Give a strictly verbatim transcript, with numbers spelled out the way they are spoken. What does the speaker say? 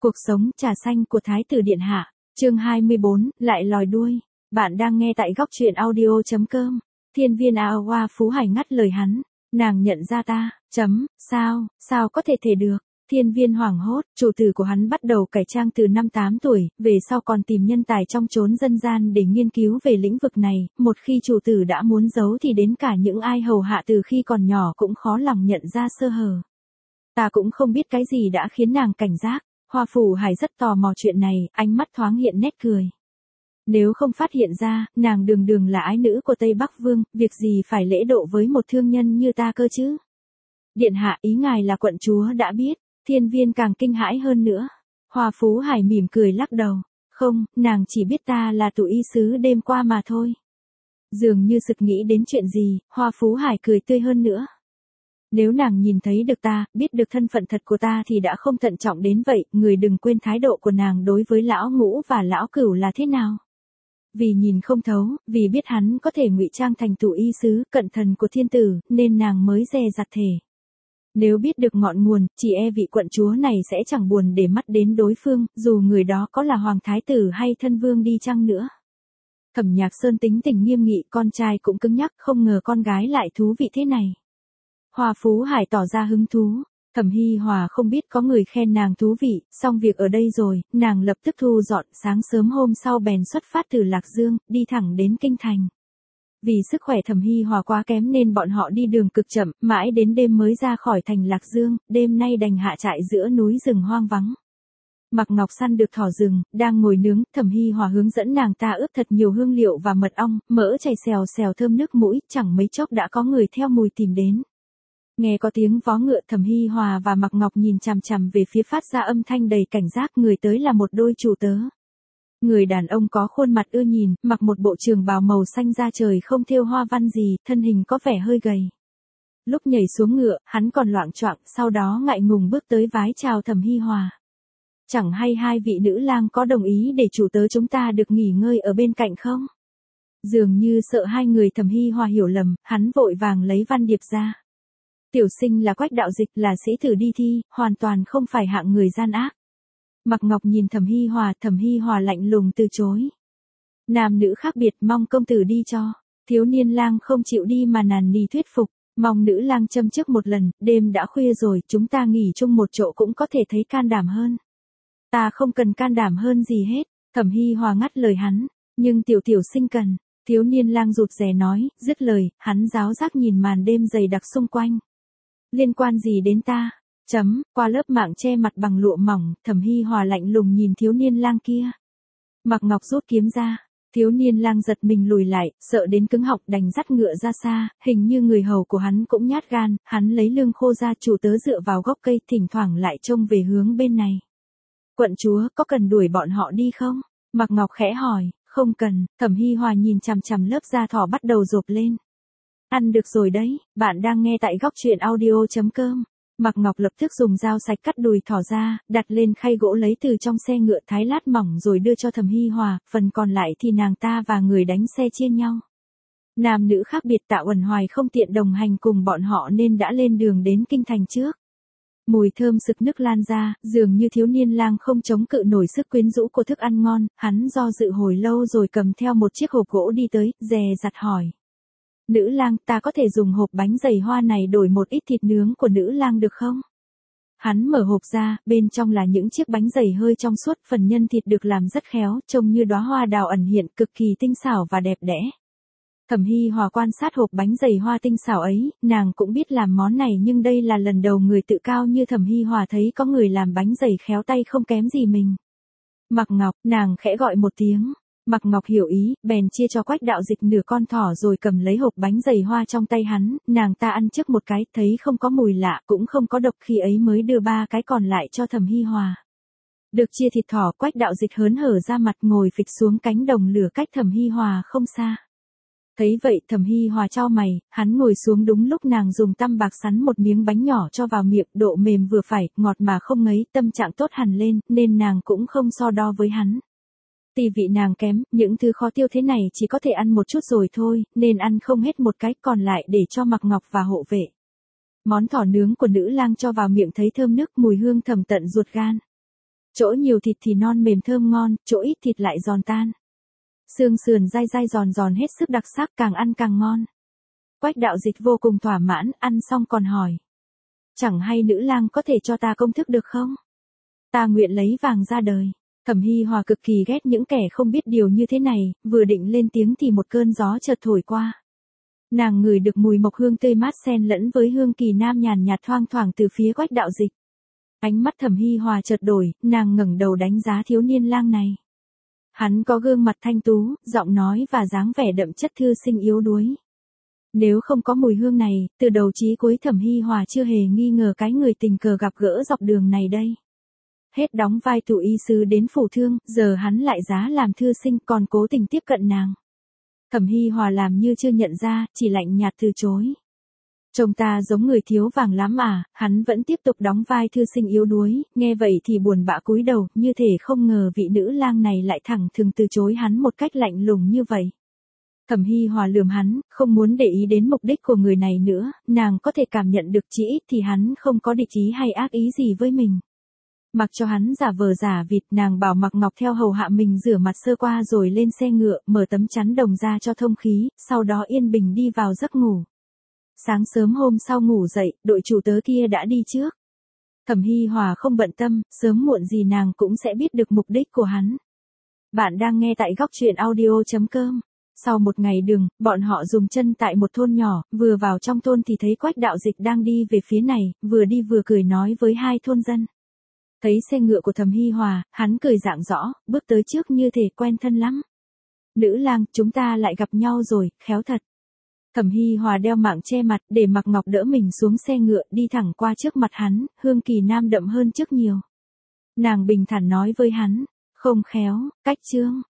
Cuộc sống trà xanh của Thái tử Điện Hạ, chương hai mươi bốn, lại lòi đuôi. Bạn đang nghe tại góc truyện audio.com. Thiên viên ao hoa Phú Hải ngắt lời hắn. Nàng nhận ra ta, chấm, sao, sao có thể thể được. Thiên viên hoảng hốt, chủ tử của hắn bắt đầu cải trang từ năm tám tuổi, về sau còn tìm nhân tài trong chốn dân gian để nghiên cứu về lĩnh vực này, một khi chủ tử đã muốn giấu thì đến cả những ai hầu hạ từ khi còn nhỏ cũng khó lòng nhận ra sơ hở. Ta cũng không biết cái gì đã khiến nàng cảnh giác. Hoa Phù Hải rất tò mò chuyện này, ánh mắt thoáng hiện nét cười. Nếu không phát hiện ra, nàng đường đường là ái nữ của Tây Bắc Vương, việc gì phải lễ độ với một thương nhân như ta cơ chứ? Điện hạ, ý ngài là quận chúa đã biết. Thiên viên càng kinh hãi hơn nữa. Hoa Phú Hải mỉm cười lắc đầu. Không, nàng chỉ biết ta là tụ y sứ đêm qua mà thôi. Dường như sực nghĩ đến chuyện gì, Hoa Phú Hải cười tươi hơn nữa. Nếu nàng nhìn thấy được ta, biết được thân phận thật của ta thì đã không thận trọng đến vậy, người đừng quên thái độ của nàng đối với lão ngũ và lão cửu là thế nào. Vì nhìn không thấu, vì biết hắn có thể ngụy trang thành tụ y sứ, cận thần của thiên tử, nên nàng mới dè dặt thể. Nếu biết được ngọn nguồn, chỉ e vị quận chúa này sẽ chẳng buồn để mắt đến đối phương, dù người đó có là hoàng thái tử hay thân vương đi chăng nữa. Thẩm Nhạc Sơn tính tình nghiêm nghị, con trai cũng cứng nhắc, không ngờ con gái lại thú vị thế này. Hoa Phú Hải tỏ ra hứng thú. Thẩm Hi Hòa không biết có người khen nàng thú vị, xong việc ở đây rồi, nàng lập tức thu dọn, sáng sớm hôm sau bèn xuất phát từ Lạc Dương, đi thẳng đến Kinh Thành. Vì sức khỏe Thẩm Hi Hòa quá kém nên bọn họ đi đường cực chậm, mãi đến đêm mới ra khỏi thành Lạc Dương, đêm nay đành hạ trại giữa núi rừng hoang vắng. Mạc Ngọc săn được thỏ rừng, đang ngồi nướng, Thẩm Hi Hòa hướng dẫn nàng ta ướp thật nhiều hương liệu và mật ong, mỡ chảy xèo xèo thơm nước mũi, chẳng mấy chốc đã có người theo mùi tìm đến. Nghe có tiếng vó ngựa, Thẩm Hi Hòa và Mạc Ngọc nhìn chằm chằm về phía phát ra âm thanh đầy cảnh giác, người tới là một đôi chủ tớ. Người đàn ông có khuôn mặt ưa nhìn, mặc một bộ trường bào màu xanh da trời không thêu hoa văn gì, thân hình có vẻ hơi gầy. Lúc nhảy xuống ngựa, hắn còn loạng choạng, sau đó ngại ngùng bước tới vái chào Thẩm Hi Hòa. Chẳng hay hai vị nữ lang có đồng ý để chủ tớ chúng ta được nghỉ ngơi ở bên cạnh không? Dường như sợ hai người Thẩm Hi Hòa hiểu lầm, hắn vội vàng lấy văn điệp ra. Tiểu sinh là Quách Đạo Dịch, là sĩ tử đi thi, hoàn toàn không phải hạng người gian ác. Mạc Ngọc nhìn Thẩm Hi Hòa, Thẩm Hi Hòa lạnh lùng từ chối. Nam nữ khác biệt, mong công tử đi cho. Thiếu niên lang không chịu đi mà nàn nỉ thuyết phục, mong nữ lang châm trước một lần, đêm đã khuya rồi, chúng ta nghỉ chung một chỗ cũng có thể thấy can đảm hơn. Ta không cần can đảm hơn gì hết, Thẩm Hi Hòa ngắt lời hắn, nhưng tiểu tiểu sinh cần. Thiếu niên lang rụt rè nói, dứt lời, hắn giáo giác nhìn màn đêm dày đặc xung quanh. Liên quan gì đến ta? Chấm, qua lớp mạng che mặt bằng lụa mỏng, Thẩm Hi Hòa lạnh lùng nhìn thiếu niên lang kia. Mạc Ngọc rút kiếm ra, thiếu niên lang giật mình lùi lại, sợ đến cứng họng đành dắt ngựa ra xa, hình như người hầu của hắn cũng nhát gan, hắn lấy lương khô ra, chủ tớ dựa vào gốc cây, thỉnh thoảng lại trông về hướng bên này. Quận chúa, có cần đuổi bọn họ đi không? Mạc Ngọc khẽ hỏi, không cần, Thẩm Hi Hòa nhìn chằm chằm lớp da thỏ bắt đầu rộp lên. Ăn được rồi đấy, bạn đang nghe tại góc truyện audio.com. Mạc Ngọc lập tức dùng dao sạch cắt đùi thỏ ra, đặt lên khay gỗ lấy từ trong xe ngựa thái lát mỏng rồi đưa cho Thẩm Hi Hòa, phần còn lại thì nàng ta và người đánh xe chia nhau. Nam nữ khác biệt, Tạ Uẩn Hoài không tiện đồng hành cùng bọn họ nên đã lên đường đến Kinh Thành trước. Mùi thơm sực nức lan ra, dường như thiếu niên lang không chống cự nổi sức quyến rũ của thức ăn ngon, hắn do dự hồi lâu rồi cầm theo một chiếc hộp gỗ đi tới, dè dặt hỏi. Nữ lang, ta có thể dùng hộp bánh dày hoa này đổi một ít thịt nướng của nữ lang được không? Hắn mở hộp ra, bên trong là những chiếc bánh dày hơi trong suốt, phần nhân thịt được làm rất khéo, trông như đóa hoa đào ẩn hiện, cực kỳ tinh xảo và đẹp đẽ. Thẩm Hi Hòa quan sát hộp bánh dày hoa tinh xảo ấy, nàng cũng biết làm món này nhưng đây là lần đầu người tự cao như Thẩm Hi Hòa thấy có người làm bánh dày khéo tay không kém gì mình. Mạc Ngọc, nàng khẽ gọi một tiếng. Mạc Ngọc hiểu ý, bèn chia cho Quách Đạo Dịch nửa con thỏ rồi cầm lấy hộp bánh dày hoa trong tay hắn, nàng ta ăn trước một cái, thấy không có mùi lạ, cũng không có độc, khi ấy mới đưa ba cái còn lại cho Thẩm Hi Hòa. Được chia thịt thỏ, Quách Đạo Dịch hớn hở ra mặt ngồi phịch xuống cánh đồng lửa cách Thẩm Hi Hòa không xa. Thấy vậy Thẩm Hi Hòa chau mày, hắn ngồi xuống đúng lúc nàng dùng tăm bạc sắn một miếng bánh nhỏ cho vào miệng, độ mềm vừa phải, ngọt mà không ngấy, tâm trạng tốt hẳn lên, nên nàng cũng không so đo với hắn. Tỳ vị nàng kém, những thứ khó tiêu thế này chỉ có thể ăn một chút rồi thôi, nên ăn không hết một cái, còn lại để cho Mạc Ngọc và hộ vệ. Món thỏ nướng của nữ lang cho vào miệng thấy thơm nức, mùi hương thầm tận ruột gan. Chỗ nhiều thịt thì non mềm thơm ngon, chỗ ít thịt lại giòn tan. Xương sườn dai dai giòn giòn hết sức đặc sắc, càng ăn càng ngon. Quách Đạo Dịch vô cùng thỏa mãn, ăn xong còn hỏi. Chẳng hay nữ lang có thể cho ta công thức được không? Ta nguyện lấy vàng ra đời. Thẩm Hi Hòa cực kỳ ghét những kẻ không biết điều như thế này, vừa định lên tiếng thì một cơn gió chợt thổi qua. Nàng ngửi được mùi mộc hương tươi mát xen lẫn với hương kỳ nam nhàn nhạt thoang thoảng từ phía Quách Đạo Dịch. Ánh mắt Thẩm Hi Hòa chợt đổi, nàng ngẩng đầu đánh giá thiếu niên lang này. Hắn có gương mặt thanh tú, giọng nói và dáng vẻ đậm chất thư sinh yếu đuối. Nếu không có mùi hương này, từ đầu chí cuối Thẩm Hi Hòa chưa hề nghi ngờ cái người tình cờ gặp gỡ dọc đường này đây. Hết đóng vai tù y sứ đến phủ thương, giờ hắn lại giá làm thư sinh còn cố tình tiếp cận nàng. Thẩm Hi Hòa làm như chưa nhận ra, chỉ lạnh nhạt từ chối. Trông ta giống người thiếu vàng lắm à, hắn vẫn tiếp tục đóng vai thư sinh yếu đuối, nghe vậy thì buồn bã cúi đầu, như thể không ngờ vị nữ lang này lại thẳng thừng từ chối hắn một cách lạnh lùng như vậy. Thẩm Hi Hòa lườm hắn, không muốn để ý đến mục đích của người này nữa, nàng có thể cảm nhận được chỉ ít thì hắn không có địch ý hay ác ý gì với mình. Mặc cho hắn giả vờ giả vịt, nàng bảo Mặc Ngọc theo hầu hạ mình rửa mặt sơ qua rồi lên xe ngựa, mở tấm chắn đồng ra cho thông khí, sau đó yên bình đi vào giấc ngủ. Sáng sớm hôm sau ngủ dậy, đội chủ tớ kia đã đi trước. Thẩm Hi Hòa không bận tâm, sớm muộn gì nàng cũng sẽ biết được mục đích của hắn. Bạn đang nghe tại góc truyện audio chấm com. Sau một ngày đường, bọn họ dùng chân tại một thôn nhỏ, vừa vào trong thôn thì thấy Quách Đạo Dịch đang đi về phía này, vừa đi vừa cười nói với hai thôn dân. Thấy xe ngựa của Thẩm Hi Hòa, hắn cười rạng rõ, bước tới trước như thể quen thân lắm. Nữ lang, chúng ta lại gặp nhau rồi, khéo thật. Thẩm Hi Hòa đeo mạng che mặt để Mặc Ngọc đỡ mình xuống xe ngựa đi thẳng qua trước mặt hắn, hương kỳ nam đậm hơn trước nhiều. Nàng bình thản nói với hắn, không khéo, cách chương.